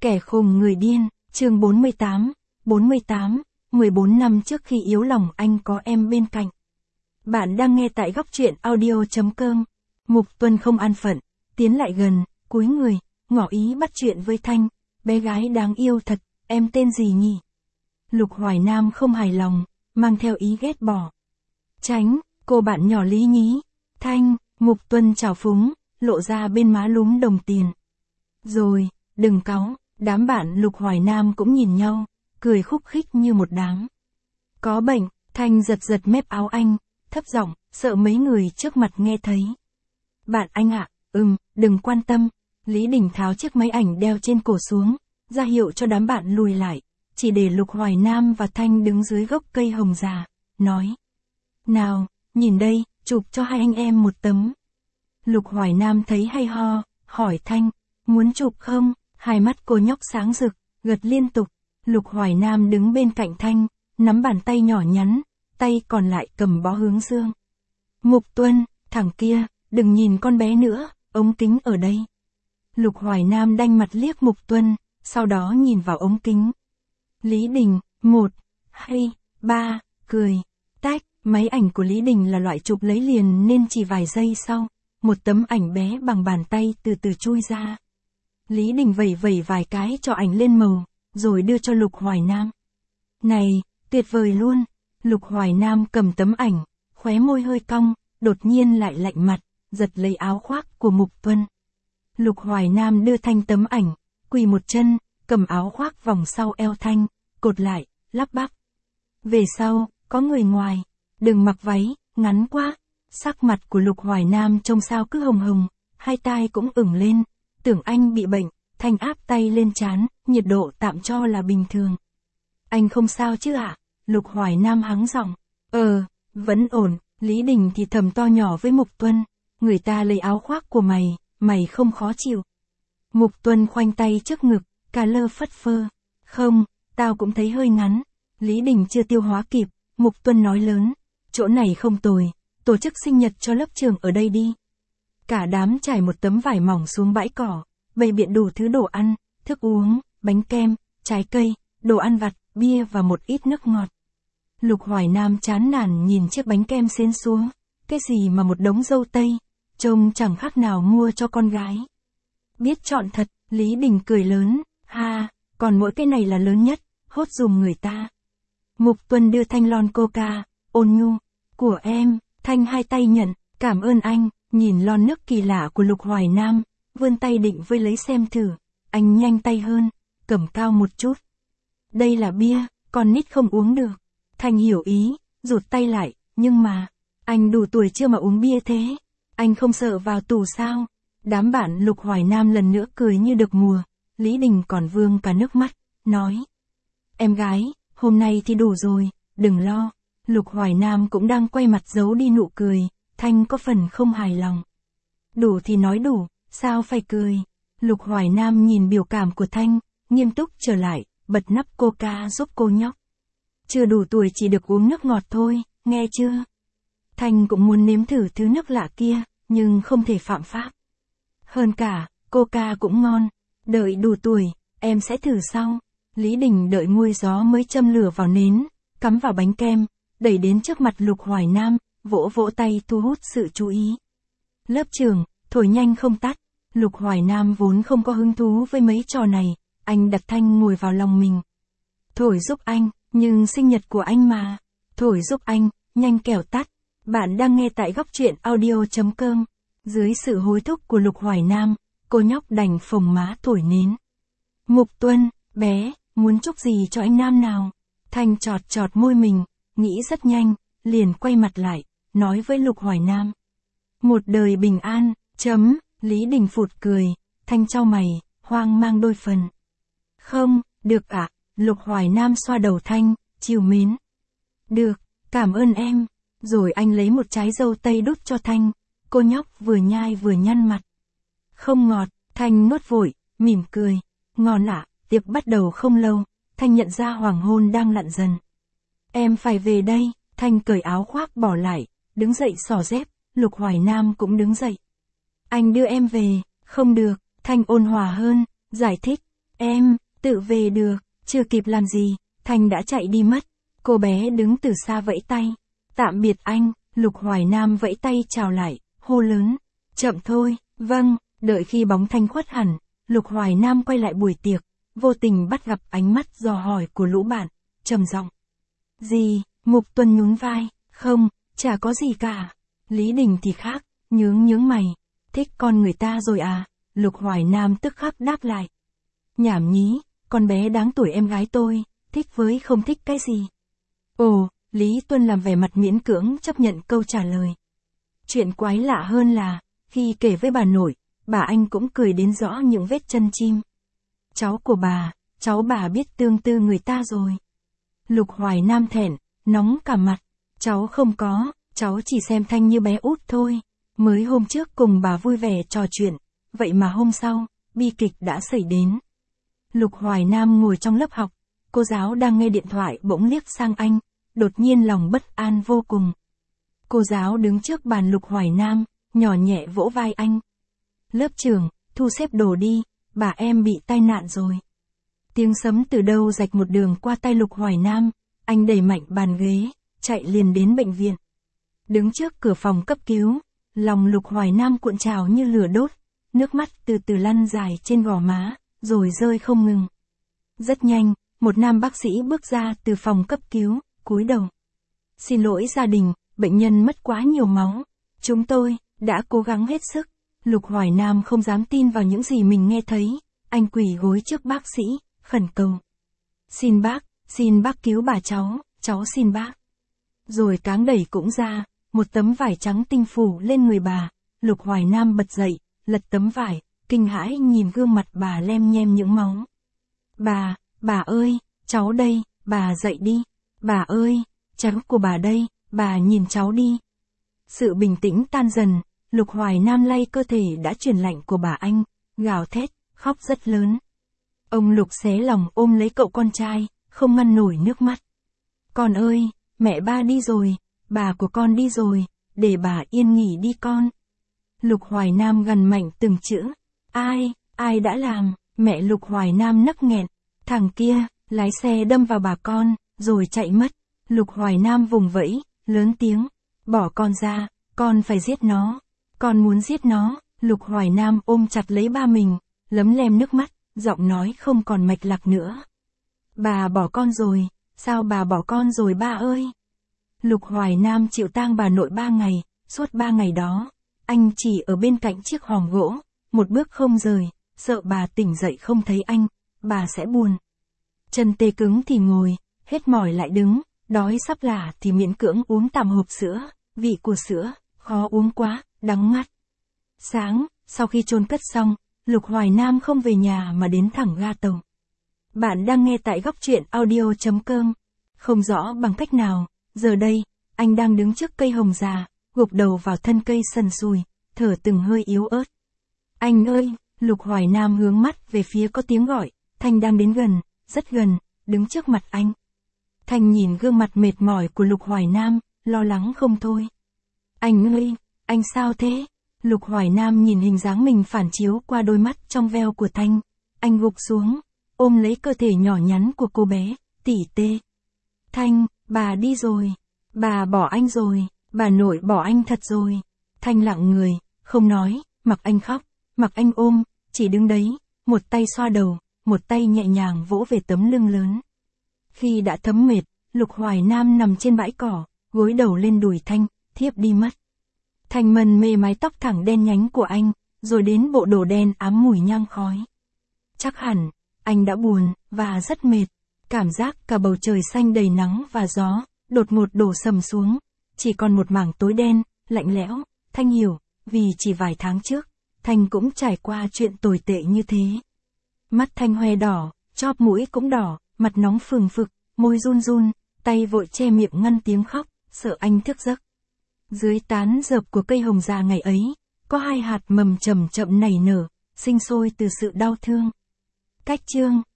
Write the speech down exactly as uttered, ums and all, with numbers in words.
Kẻ khùng người điên, chương bốn mươi tám, bốn mươi tám, mười bốn năm trước khi yếu lòng anh có em bên cạnh. Bạn đang nghe tại góc truyện audio chấm com. Mục Tuân không an phận, tiến lại gần, cúi người, ngỏ ý bắt chuyện với Thanh, bé gái đáng yêu thật, em tên gì nhỉ? Lục Hoài Nam không hài lòng, mang theo ý ghét bỏ. Tránh, cô bạn nhỏ lý nhí. Thanh, Mục Tuân trào phúng, lộ ra bên má lúm đồng tiền. Rồi, đừng cáu, đám bạn Lục Hoài Nam cũng nhìn nhau, cười khúc khích như một đám. Có bệnh, Thanh giật giật mép áo anh, thấp giọng, sợ mấy người trước mặt nghe thấy. Bạn anh ạ, ừm, đừng quan tâm. Lý Đình tháo chiếc máy ảnh đeo trên cổ xuống, ra hiệu cho đám bạn lùi lại, chỉ để Lục Hoài Nam và Thanh đứng dưới gốc cây hồng già, nói. Nào, nhìn đây, chụp cho hai anh em một tấm. Lục Hoài Nam thấy hay ho, hỏi Thanh, muốn chụp không? Hai mắt cô nhóc sáng rực, gật liên tục. Lục Hoài Nam đứng bên cạnh Thanh, nắm bàn tay nhỏ nhắn, tay còn lại cầm bó hướng dương. Mục Tuân, thằng kia, đừng nhìn con bé nữa, ống kính ở đây. Lục Hoài Nam đanh mặt liếc Mục Tuân, sau đó nhìn vào ống kính. Lý Đình, một, hai, ba, cười, tách, máy ảnh của Lý Đình là loại chụp lấy liền nên chỉ vài giây sau, một tấm ảnh bé bằng bàn tay từ từ chui ra. Lý Đình vẩy vẩy vài cái cho ảnh lên màu, rồi đưa cho Lục Hoài Nam. Này, tuyệt vời luôn. Lục Hoài Nam cầm tấm ảnh, khóe môi hơi cong, đột nhiên lại lạnh mặt, giật lấy áo khoác của Mục Tuân. Lục Hoài Nam đưa Thanh tấm ảnh, quỳ một chân, cầm áo khoác vòng sau eo Thanh, cột lại, lắp bắp. Về sau, có người ngoài, đừng mặc váy, ngắn quá. Sắc mặt của Lục Hoài Nam trông sao cứ hồng hồng, hai tai cũng ửng lên, tưởng anh bị bệnh. Thanh áp tay lên trán, nhiệt độ tạm cho là bình thường. Anh không sao chứ ạ? Lục Hoài Nam hắng giọng. Ờ, vẫn ổn. Lý Đình thì thầm to nhỏ với Mục Tuân. Người ta lấy áo khoác của mày, mày không khó chịu. Mục Tuân khoanh tay trước ngực, cà lơ phất phơ. Không, tao cũng thấy hơi ngắn. Lý Đình chưa tiêu hóa kịp, Mục Tuân nói lớn. Chỗ này không tồi, tổ chức sinh nhật cho lớp trường ở đây đi. Cả đám trải một tấm vải mỏng xuống bãi cỏ, bày biện đủ thứ đồ ăn, thức uống, bánh kem, trái cây, đồ ăn vặt, bia và một ít nước ngọt. Lục Hoài Nam chán nản nhìn chiếc bánh kem xến xúa, cái gì mà một đống dâu tây, trông chẳng khác nào mua cho con gái. Biết chọn thật, Lý Đình cười lớn, ha, còn mỗi cái này là lớn nhất, hốt dùm người ta. Mục Tuân đưa Thanh lon coca, ôn nhu, của em. Thanh hai tay nhận, cảm ơn anh, nhìn lon nước kỳ lạ của Lục Hoài Nam, vươn tay định với lấy xem thử, anh nhanh tay hơn, cầm cao một chút. Đây là bia, con nít không uống được. Thanh hiểu ý, rụt tay lại, nhưng mà, anh đủ tuổi chưa mà uống bia thế, anh không sợ vào tù sao? Đám bạn Lục Hoài Nam lần nữa cười như được mùa, Lý Đình còn vương cả nước mắt, nói. Em gái, hôm nay thì đủ rồi, đừng lo. Lục Hoài Nam cũng đang quay mặt giấu đi nụ cười, Thanh có phần không hài lòng. Đủ thì nói đủ, sao phải cười? Lục Hoài Nam nhìn biểu cảm của Thanh, nghiêm túc trở lại, bật nắp coca giúp cô nhóc. Chưa đủ tuổi chỉ được uống nước ngọt thôi, nghe chưa? Thanh cũng muốn nếm thử thứ nước lạ kia, nhưng không thể phạm pháp. Hơn cả, coca cũng ngon, đợi đủ tuổi, em sẽ thử sau. Lý Đình đợi nguôi gió mới châm lửa vào nến, cắm vào bánh kem, đẩy đến trước mặt Lục Hoài Nam, vỗ vỗ tay thu hút sự chú ý. Lớp trường, thổi nhanh không tắt. Lục Hoài Nam vốn không có hứng thú với mấy trò này, anh đặt Thanh ngồi vào lòng mình. Thổi giúp anh, nhưng sinh nhật của anh mà. Thổi giúp anh, nhanh kẻo tắt. Bạn đang nghe tại góc truyện audio chấm com. Dưới sự hối thúc của Lục Hoài Nam, cô nhóc đành phồng má thổi nến. Mục Tuân, bé, muốn chúc gì cho anh Nam nào? Thanh chọt chọt môi mình, nghĩ rất nhanh, liền quay mặt lại, nói với Lục Hoài Nam. Một đời bình an, chấm. Lý Đình phụt cười, Thanh chau mày, hoang mang đôi phần. Không, được ạ. Lục Hoài Nam xoa đầu Thanh, trìu mến. Được, cảm ơn em. Rồi anh lấy một trái dâu tây đút cho Thanh, cô nhóc vừa nhai vừa nhăn mặt. Không ngọt, Thanh nuốt vội, mỉm cười. Ngon ạ, tiệc bắt đầu không lâu, Thanh nhận ra hoàng hôn đang lặn dần. Em phải về đây. Thanh cởi áo khoác bỏ lại, đứng dậy xỏ dép, Lục Hoài Nam cũng đứng dậy. Anh đưa em về, không được, Thanh ôn hòa hơn, giải thích, Em, tự về được, chưa kịp làm gì, Thanh đã chạy đi mất. Cô bé đứng từ xa vẫy tay. Tạm biệt anh, Lục Hoài Nam vẫy tay chào lại, hô lớn. Chậm thôi, vâng, đợi khi bóng Thanh khuất hẳn, Lục Hoài Nam quay lại buổi tiệc, vô tình bắt gặp ánh mắt dò hỏi của lũ bạn, trầm giọng. Gì, Mục Tuân nhún vai, không, chả có gì cả. Lý Đình thì khác, nhướng nhướng mày, thích con người ta rồi à, Lục Hoài Nam tức khắc đáp lại. Nhảm nhí, con bé đáng tuổi em gái tôi, thích với không thích cái gì. Ồ, Lý Tuân làm vẻ mặt miễn cưỡng chấp nhận câu trả lời. Chuyện quái lạ hơn là, khi kể với bà nội, bà anh cũng cười đến rõ những vết chân chim. Cháu của bà, cháu bà biết tương tư người ta rồi. Lục Hoài Nam thẹn, nóng cả mặt. Cháu không có, cháu chỉ xem Thanh như bé út thôi. Mới hôm trước cùng bà vui vẻ trò chuyện, vậy mà hôm sau, bi kịch đã xảy đến. Lục Hoài Nam ngồi trong lớp học, cô giáo đang nghe điện thoại bỗng liếc sang anh, đột nhiên lòng bất an vô cùng. Cô giáo đứng trước bàn Lục Hoài Nam, nhỏ nhẹ vỗ vai anh. Lớp trưởng, thu xếp đồ đi, bà em bị tai nạn rồi. Tiếng sấm từ đâu rạch một đường qua tay Lục Hoài Nam, anh đẩy mạnh bàn ghế, chạy liền đến bệnh viện. Đứng trước cửa phòng cấp cứu, lòng Lục Hoài Nam cuộn trào như lửa đốt, nước mắt từ từ lăn dài trên gò má, rồi rơi không ngừng. Rất nhanh, một nam bác sĩ bước ra từ phòng cấp cứu, cúi đầu. Xin lỗi gia đình, bệnh nhân mất quá nhiều máu. Chúng tôi đã cố gắng hết sức. Lục Hoài Nam không dám tin vào những gì mình nghe thấy, anh quỳ gối trước bác sĩ, khẩn cầu. Xin bác, xin bác cứu bà cháu, cháu xin bác. Rồi cáng đẩy cũng ra, một tấm vải trắng tinh phủ lên người bà, Lục Hoài Nam bật dậy, lật tấm vải, kinh hãi nhìn gương mặt bà lem nhem những máu. Bà, bà ơi, cháu đây, bà dậy đi, bà ơi, cháu của bà đây, bà nhìn cháu đi. Sự bình tĩnh tan dần, Lục Hoài Nam lay cơ thể đã chuyển lạnh của bà anh, gào thét, khóc rất lớn. Ông Lục xé lòng ôm lấy cậu con trai, không ngăn nổi nước mắt. Con ơi, mẹ ba đi rồi, bà của con đi rồi, để bà yên nghỉ đi con. Lục Hoài Nam gằn mạnh từng chữ. Ai, ai đã làm, mẹ Lục Hoài Nam nấc nghẹn. Thằng kia, lái xe đâm vào bà con, rồi chạy mất. Lục Hoài Nam vùng vẫy, lớn tiếng. Bỏ con ra, con phải giết nó. Con muốn giết nó. Lục Hoài Nam ôm chặt lấy ba mình, lấm lem nước mắt, giọng nói không còn mạch lạc nữa. Bà bỏ con rồi, sao bà bỏ con rồi ba ơi? Lục Hoài Nam chịu tang bà nội ba ngày, suốt ba ngày đó, anh chỉ ở bên cạnh chiếc hòm gỗ, một bước không rời, sợ bà tỉnh dậy không thấy anh, bà sẽ buồn. Chân tê cứng thì ngồi, hết mỏi lại đứng, đói sắp lả thì miễn cưỡng uống tạm hộp sữa, vị của sữa, khó uống quá, đắng ngắt. Sáng, sau khi chôn cất xong, Lục Hoài Nam không về nhà mà đến thẳng ga tàu. Bạn đang nghe tại góc truyện audio chấm com. Không rõ bằng cách nào, giờ đây, anh đang đứng trước cây hồng già, gục đầu vào thân cây sần sùi, thở từng hơi yếu ớt. Anh ơi, Lục Hoài Nam hướng mắt về phía có tiếng gọi, Thanh đang đến gần, rất gần, đứng trước mặt anh. Thanh nhìn gương mặt mệt mỏi của Lục Hoài Nam, lo lắng không thôi. Anh ơi, anh sao thế? Lục Hoài Nam nhìn hình dáng mình phản chiếu qua đôi mắt trong veo của Thanh. Anh gục xuống, ôm lấy cơ thể nhỏ nhắn của cô bé, tỉ tê. Thanh, bà đi rồi. Bà bỏ anh rồi, bà nội bỏ anh thật rồi. Thanh lặng người, không nói, mặc anh khóc, mặc anh ôm, chỉ đứng đấy, một tay xoa đầu, một tay nhẹ nhàng vỗ về tấm lưng lớn. Khi đã thấm mệt, Lục Hoài Nam nằm trên bãi cỏ, gối đầu lên đùi Thanh, thiếp đi mất. Thanh mân mê mái tóc thẳng đen nhánh của anh, rồi đến bộ đồ đen ám mùi nhang khói. Chắc hẳn, anh đã buồn, và rất mệt. Cảm giác cả bầu trời xanh đầy nắng và gió, đột ngột đổ sầm xuống. Chỉ còn một mảng tối đen, lạnh lẽo. Thanh hiểu, vì chỉ vài tháng trước, Thanh cũng trải qua chuyện tồi tệ như thế. Mắt Thanh hoe đỏ, chóp mũi cũng đỏ, mặt nóng phừng phực, môi run run, tay vội che miệng ngăn tiếng khóc, sợ anh thức giấc. Dưới tán rợp của cây hồng già ngày ấy, có hai hạt mầm chậm chậm nảy nở, sinh sôi từ sự đau thương. Cách chương